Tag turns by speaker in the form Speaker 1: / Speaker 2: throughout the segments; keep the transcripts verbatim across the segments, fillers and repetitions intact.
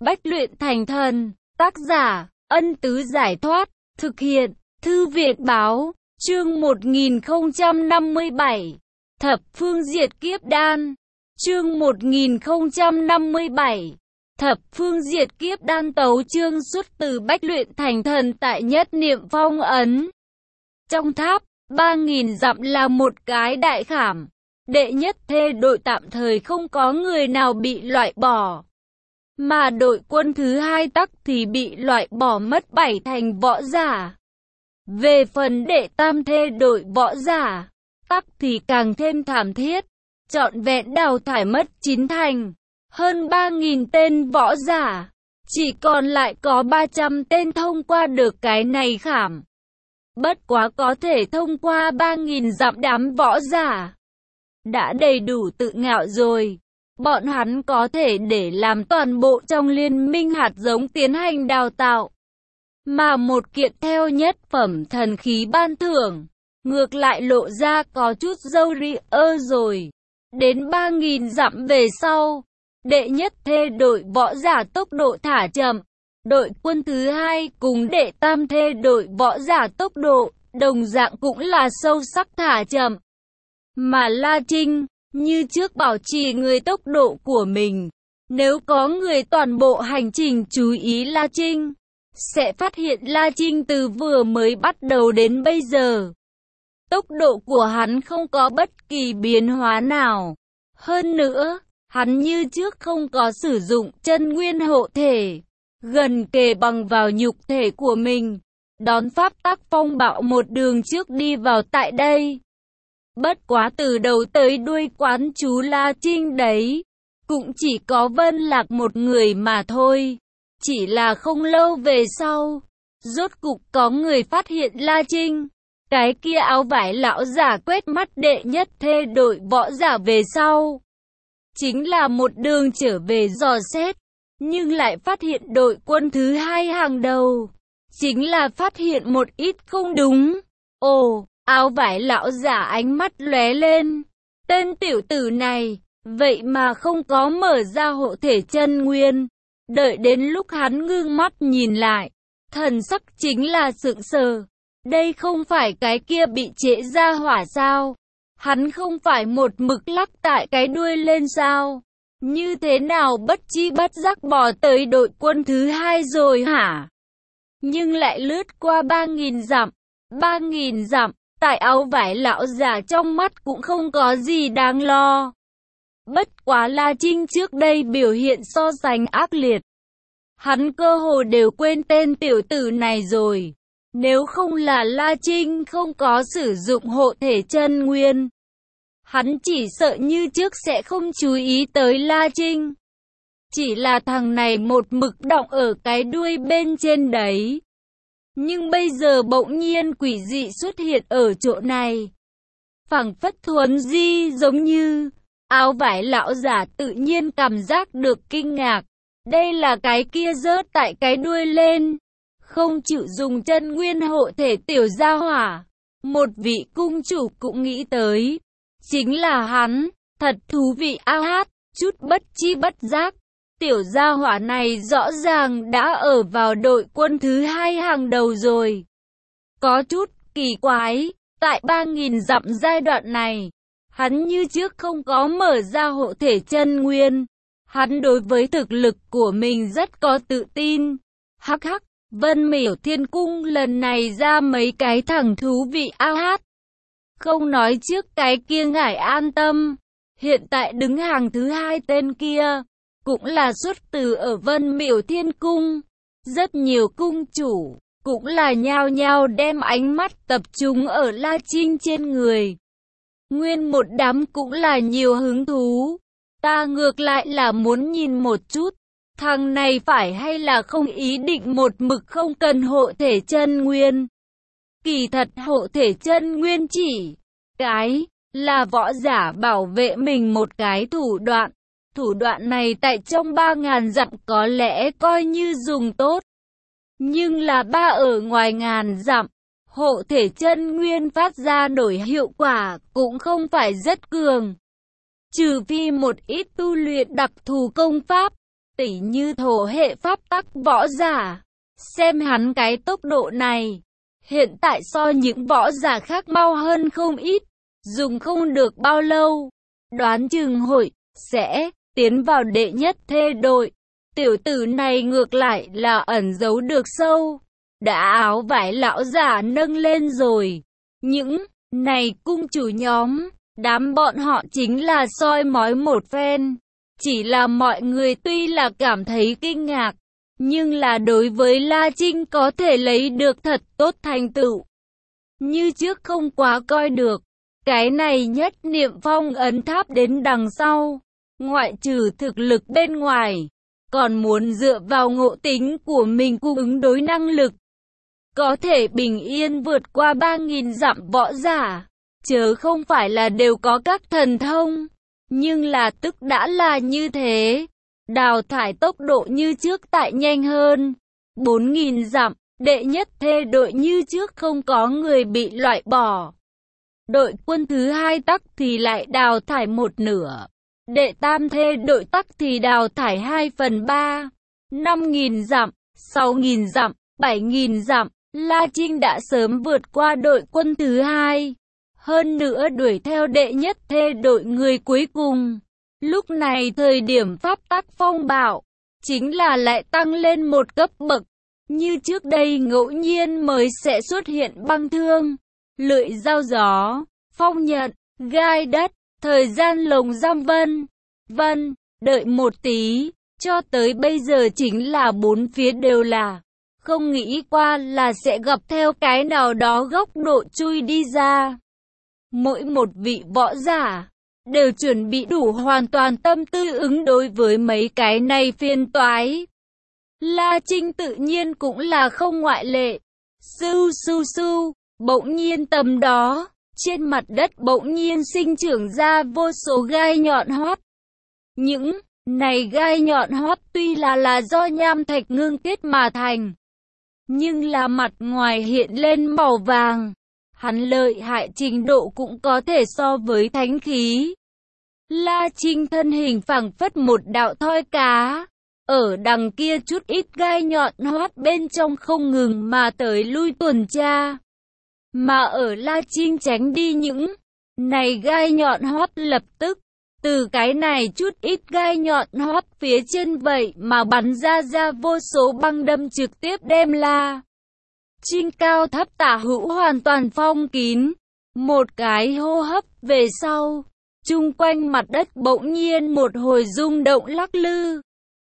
Speaker 1: Bách luyện thành thần, tác giả, Ân Tứ Giải Thoát, thực hiện, Thư Viện Báo, chương một nghìn không trăm năm mươi bảy, Thập Phương Diệt Kiếp Đan, chương một nghìn không trăm năm mươi bảy, Thập Phương Diệt Kiếp Đan tấu chương xuất từ Bách luyện thành thần tại Nhất Niệm Phong ấn. Trong tháp, ba nghìn dặm là một cái đại khảm, đệ nhất thê đội tạm thời không có người nào bị loại bỏ. Mà đội quân thứ hai tắc thì bị loại bỏ mất bảy thành võ giả. Về phần đệ tam thê đội võ giả, tắc thì càng thêm thảm thiết, trọn vẹn đào thải mất chín thành, hơn ba nghìn tên võ giả, chỉ còn lại có ba trăm tên thông qua được cái này khảm. Bất quá có thể thông qua ba nghìn dặm đám võ giả, đã đầy đủ tự ngạo rồi. Bọn hắn có thể để làm toàn bộ trong liên minh hạt giống tiến hành đào tạo. Mà một kiện theo nhất phẩm thần khí ban thưởng, ngược lại lộ ra có chút dâu ri ơ rồi. Đến ba nghìn dặm về sau, đệ nhất thê đội võ giả tốc độ thả chậm. Đội quân thứ hai cùng đệ tam thê đội võ giả tốc độ, đồng dạng cũng là sâu sắc thả chậm. Mà La Trinh như trước bảo trì người tốc độ của mình. Nếu có người toàn bộ hành trình chú ý La Trinh, sẽ phát hiện La Trinh từ vừa mới bắt đầu đến bây giờ, tốc độ của hắn không có bất kỳ biến hóa nào. Hơn nữa, hắn như trước không có sử dụng chân nguyên hộ thể, gần kề bằng vào nhục thể của mình, đón pháp tắc phong bạo một đường trước đi vào tại đây. Bất quá từ đầu tới đuôi quán chú La Trinh đấy, cũng chỉ có Vân Lạc một người mà thôi. Chỉ là không lâu về sau, rốt cục có người phát hiện La Trinh. Cái kia áo vải lão giả quét mắt đệ nhất thê đội võ giả về sau, chính là một đường trở về dò xét, nhưng lại phát hiện đội quân thứ hai hàng đầu, chính là phát hiện một ít không đúng. Ồ! Áo vải lão giả ánh mắt lóe lên. Tên tiểu tử này, vậy mà không có mở ra hộ thể chân nguyên. Đợi đến lúc hắn ngưng mắt nhìn lại, thần sắc chính là sững sờ. Đây không phải cái kia bị trễ ra hỏa sao? Hắn không phải một mực lắc tại cái đuôi lên sao? Như thế nào bất chi bất giác bỏ tới đội quân thứ hai rồi hả? Nhưng lại lướt qua ba nghìn dặm. Ba nghìn dặm. Tại áo vải lão giả trong mắt cũng không có gì đáng lo. Bất quá La Trinh trước đây biểu hiện so sánh ác liệt, hắn cơ hồ đều quên tên tiểu tử này rồi. Nếu không là La Trinh không có sử dụng hộ thể chân nguyên, hắn chỉ sợ như trước sẽ không chú ý tới La Trinh. Chỉ là thằng này một mực đọng ở cái đuôi bên trên đấy. Nhưng bây giờ bỗng nhiên quỷ dị xuất hiện ở chỗ này, phảng phất thuần di giống như. Áo vải lão giả tự nhiên cảm giác được kinh ngạc. Đây là cái kia rớt tại cái đuôi lên, không chịu dùng chân nguyên hộ thể tiểu gia hỏa. Một vị cung chủ cũng nghĩ tới, chính là hắn. Thật thú vị a hát, chút bất chi bất giác. Tiểu gia hỏa này rõ ràng đã ở vào đội quân thứ hai hàng đầu rồi. Có chút kỳ quái, tại ba nghìn dặm giai đoạn này, hắn như trước không có mở ra hộ thể chân nguyên. Hắn đối với thực lực của mình rất có tự tin. Hắc hắc, Vân Miểu Thiên Cung lần này ra mấy cái thằng thú vị a hát. Không nói trước cái kia ngải an tâm, hiện tại đứng hàng thứ hai tên kia cũng là xuất từ ở Vân Miểu Thiên Cung. Rất nhiều cung chủ cũng là nhao nhao đem ánh mắt tập trung ở La Trinh trên người. Nguyên một đám cũng là nhiều hứng thú. Ta ngược lại là muốn nhìn một chút, thằng này phải hay là không ý định một mực không cần hộ thể chân nguyên. Kỳ thật hộ thể chân nguyên chỉ cái là võ giả bảo vệ mình một cái thủ đoạn. Thủ đoạn này tại trong ba ngàn dặm có lẽ coi như dùng tốt. Nhưng là ba ở ngoài ngàn dặm, hộ thể chân nguyên phát ra nổi hiệu quả cũng không phải rất cường. Trừ phi một ít tu luyện đặc thù công pháp, Tỷ như thổ hệ pháp tắc võ giả. Xem hắn cái tốc độ này. Hiện tại so những võ giả khác mau hơn không ít. Dùng không được bao lâu. Đoán chừng hội sẽ tiến vào đệ nhất thê đội. Tiểu tử này ngược lại là ẩn giấu được sâu. Đã áo vải lão giả nâng lên rồi. Những này cung chủ nhóm, đám bọn họ chính là soi mói một phen. Chỉ là mọi người tuy là cảm thấy kinh ngạc, nhưng là đối với La Trinh có thể lấy được thật tốt thành tựu. Như trước không quá coi được. Cái này nhất niệm phong ấn tháp đến đằng sau. Ngoại trừ thực lực bên ngoài, còn muốn dựa vào ngộ tính của mình cung ứng đối năng lực. Có thể bình yên vượt qua ba nghìn dặm võ giả, chớ không phải là đều có các thần thông. Nhưng là tức đã là như thế, đào thải tốc độ như trước tại nhanh hơn. bốn nghìn dặm, đệ nhất thê đội như trước không có người bị loại bỏ. Đội quân thứ hai tắc thì lại đào thải một nửa. Đệ tam thê đội tắc thì đào thải hai phần ba. năm nghìn dặm, sáu nghìn dặm, bảy nghìn dặm, La Trinh đã sớm vượt qua đội quân thứ hai. Hơn nữa đuổi theo đệ nhất thê đội người cuối cùng. Lúc này thời điểm pháp tắc phong bạo, chính là lại tăng lên một cấp bậc. Như trước đây ngẫu nhiên mới sẽ xuất hiện băng thương, lưỡi dao gió, phong nhận, gai đất, thời gian lồng giam vân. Vân, đợi một tí, cho tới bây giờ chính là bốn phía đều là. Không nghĩ qua là sẽ gặp theo cái nào đó góc độ chui đi ra. Mỗi một vị võ giả đều chuẩn bị đủ hoàn toàn tâm tư ứng đối với mấy cái này phiền toái. La Trinh tự nhiên cũng là không ngoại lệ. Su su su, bỗng nhiên tầm đó, trên mặt đất bỗng nhiên sinh trưởng ra vô số gai nhọn hoắt. Những này gai nhọn hoắt tuy là là do nham thạch ngưng kết mà thành, nhưng là mặt ngoài hiện lên màu vàng. Hắn lợi hại trình độ cũng có thể so với thánh khí. La Trinh thân hình phảng phất một đạo thoi cá. Ở đằng kia chút ít gai nhọn hoắt bên trong không ngừng mà tới lui tuần tra. Mà ở La Trinh tránh đi những này gai nhọn hoắt lập tức. Từ cái này chút ít gai nhọn hoắt phía trên vậy mà bắn ra ra vô số băng đâm trực tiếp đem La Trinh cao thấp tả hữu hoàn toàn phong kín. Một cái hô hấp về sau, chung quanh mặt đất bỗng nhiên một hồi rung động lắc lư.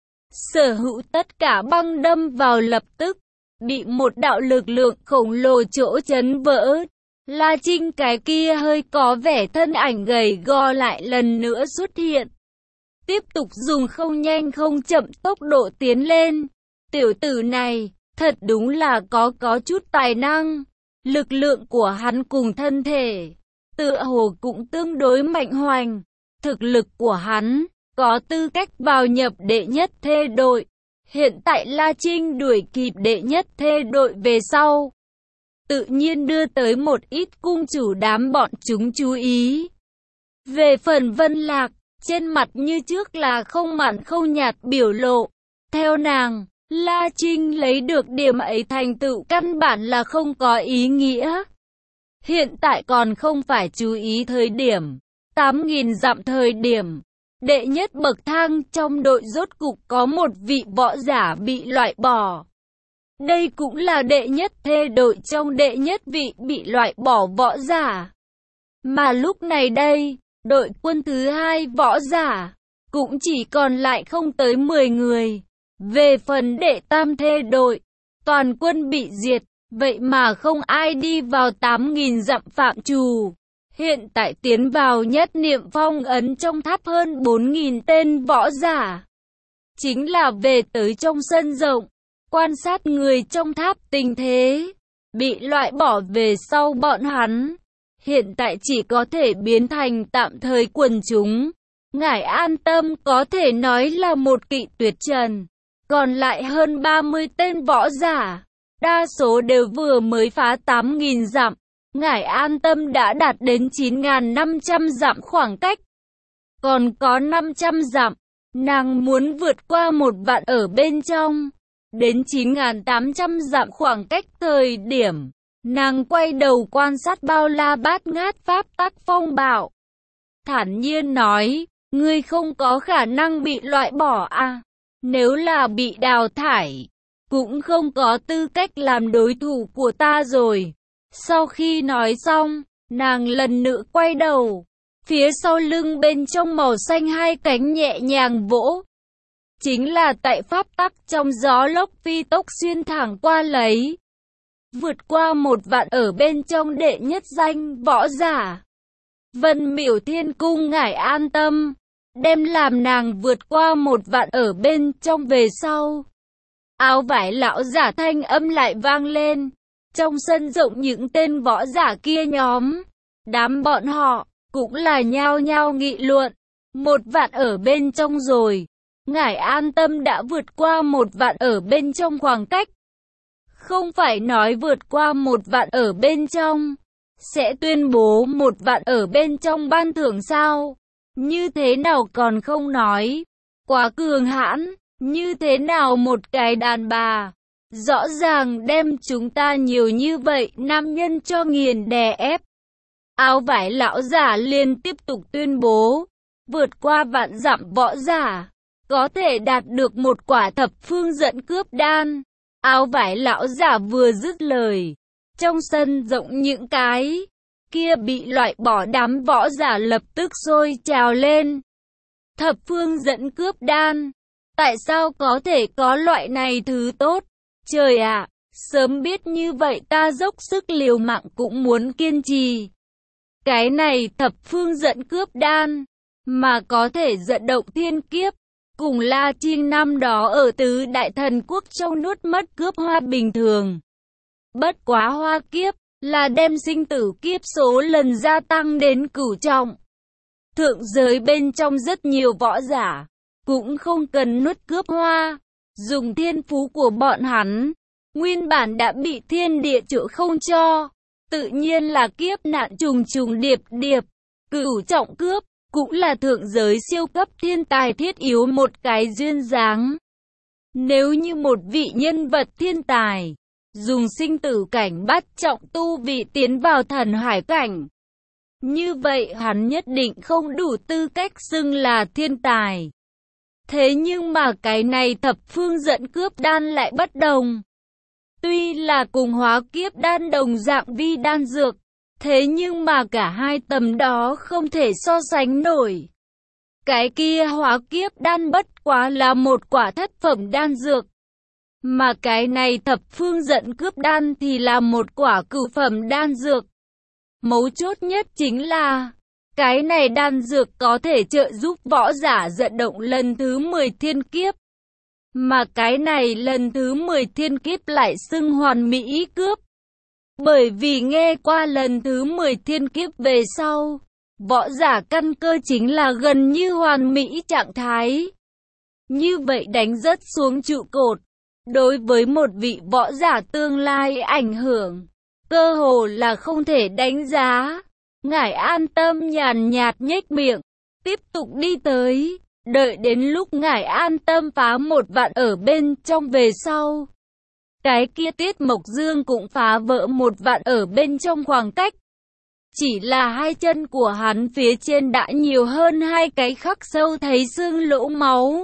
Speaker 1: Sở hữu tất cả băng đâm vào lập tức, bị một đạo lực lượng khổng lồ chỗ chấn vỡ. La Trinh cái kia hơi có vẻ thân ảnh gầy gò lại lần nữa xuất hiện. Tiếp tục dùng không nhanh không chậm tốc độ tiến lên. Tiểu tử này, thật đúng là có có chút tài năng. Lực lượng của hắn cùng thân thể, tựa hồ cũng tương đối mạnh hoành. Thực lực của hắn, có tư cách vào nhập đệ nhất thê đội. Hiện tại La Trinh đuổi kịp đệ nhất thê đội về sau, tự nhiên đưa tới một ít cung chủ đám bọn chúng chú ý. Về phần Vân Lạc, trên mặt như trước là không mặn không nhạt biểu lộ. Theo nàng, La Trinh lấy được điểm ấy thành tựu căn bản là không có ý nghĩa. Hiện tại còn không phải chú ý thời điểm. tám nghìn dặm thời điểm. Đệ nhất bậc thang trong đội rốt cục có một vị võ giả bị loại bỏ. Đây cũng là đệ nhất thê đội trong đệ nhất vị bị loại bỏ võ giả. Mà lúc này đây, đội quân thứ hai võ giả, cũng chỉ còn lại không tới mười người. Về phần đệ tam thê đội, toàn quân bị diệt, vậy mà không ai đi vào tám nghìn dặm phạm trù. Hiện tại tiến vào nhất niệm phong ấn trong tháp hơn bốn nghìn tên võ giả. Chính là về tới trong sân rộng, quan sát người trong tháp tình thế. Bị loại bỏ về sau bọn hắn, hiện tại chỉ có thể biến thành tạm thời quần chúng. Ngài an tâm có thể nói là một kỵ tuyệt trần. Còn lại hơn ba mươi tên võ giả, đa số đều vừa mới phá tám nghìn dặm. Ngài an tâm đã đạt đến chín nghìn năm trăm dặm khoảng cách. Còn có năm trăm dặm, Nàng muốn vượt qua một vạn ở bên trong, đến chín nghìn tám trăm dặm khoảng cách thời điểm. Nàng quay đầu quan sát bao la bát ngát pháp tắc phong bạo. Thản nhiên nói, ngươi không có khả năng bị loại bỏ à? Nếu là bị đào thải, cũng không có tư cách làm đối thủ của ta rồi. Sau khi nói xong, nàng lần nữa quay đầu. Phía sau lưng bên trong màu xanh hai cánh nhẹ nhàng vỗ. Chính là tại pháp tắc trong gió lốc phi tốc xuyên thẳng qua lấy. Vượt qua một vạn ở bên trong đệ nhất danh võ giả. Vân Miểu Thiên Cung ngải an tâm. Đem làm nàng vượt qua một vạn ở bên trong về sau. Áo vải lão giả thanh âm lại vang lên. Trong sân rộng những tên võ giả kia nhóm. Đám bọn họ cũng là nhao nhao nghị luận. Một vạn ở bên trong rồi. Ngải an tâm đã vượt qua một vạn ở bên trong khoảng cách. Không phải nói vượt qua một vạn ở bên trong, sẽ tuyên bố một vạn ở bên trong ban thưởng sao? Như thế nào còn không nói? Quá cường hãn, như thế nào một cái đàn bà? Rõ ràng đem chúng ta nhiều như vậy nam nhân cho nghiền đè ép. Áo vải lão giả liên tiếp tục tuyên bố, vượt qua vạn dặm võ giả, có thể đạt được một quả thập phương dẫn cướp đan. Áo vải lão giả vừa dứt lời, trong sân rộng những cái kia bị loại bỏ đám võ giả lập tức sôi trào lên. Thập phương dẫn cướp đan, tại sao có thể có loại này thứ tốt? Trời ạ, sớm biết như vậy ta dốc sức liều mạng cũng muốn kiên trì. Cái này thập phương dẫn cướp đan, mà có thể dẫn động thiên kiếp. Cùng La Trinh năm đó ở tứ đại thần quốc trong nuốt mất cướp hoa bình thường. Bất quá hoa kiếp là đem sinh tử kiếp số lần gia tăng đến cửu trọng. Thượng giới bên trong rất nhiều võ giả, cũng không cần nuốt cướp hoa. Dùng thiên phú của bọn hắn, nguyên bản đã bị thiên địa trợ không cho. Tự nhiên là kiếp nạn trùng trùng điệp điệp, cửu trọng cướp. Cũng là thượng giới siêu cấp thiên tài thiết yếu một cái duyên dáng. Nếu như một vị nhân vật thiên tài, dùng sinh tử cảnh bắt trọng tu vị tiến vào thần hải cảnh, như vậy hắn nhất định không đủ tư cách xưng là thiên tài. Thế nhưng mà cái này thập phương dẫn cướp đan lại bất đồng. Tuy là cùng hóa kiếp đan đồng dạng vi đan dược, thế nhưng mà cả hai tầm đó không thể so sánh nổi. Cái kia hóa kiếp đan bất quá là một quả thất phẩm đan dược. Mà cái này thập phương dẫn cướp đan thì là một quả cửu phẩm đan dược. Mấu chốt nhất chính là, cái này đan dược có thể trợ giúp võ giả dẫn động lần thứ mười thiên kiếp. Mà cái này lần thứ mười thiên kiếp lại xưng hoàn mỹ cướp. Bởi vì nghe qua lần thứ mười thiên kiếp về sau, võ giả căn cơ chính là gần như hoàn mỹ trạng thái. Như vậy đánh rất xuống trụ cột, đối với một vị võ giả tương lai ảnh hưởng, cơ hồ là không thể đánh giá. Ngải an tâm nhàn nhạt nhếch miệng, tiếp tục đi tới, đợi đến lúc ngải an tâm phá một vạn ở bên trong về sau. Cái kia Tiết Mộc Dương cũng phá vỡ một vạn ở bên trong khoảng cách. Chỉ là hai chân của hắn phía trên đã nhiều hơn hai cái khắc sâu thấy xương lỗ máu.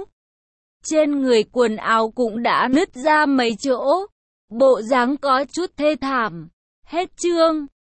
Speaker 1: Trên người quần áo cũng đã nứt ra mấy chỗ. Bộ dáng có chút thê thảm. Hết chương.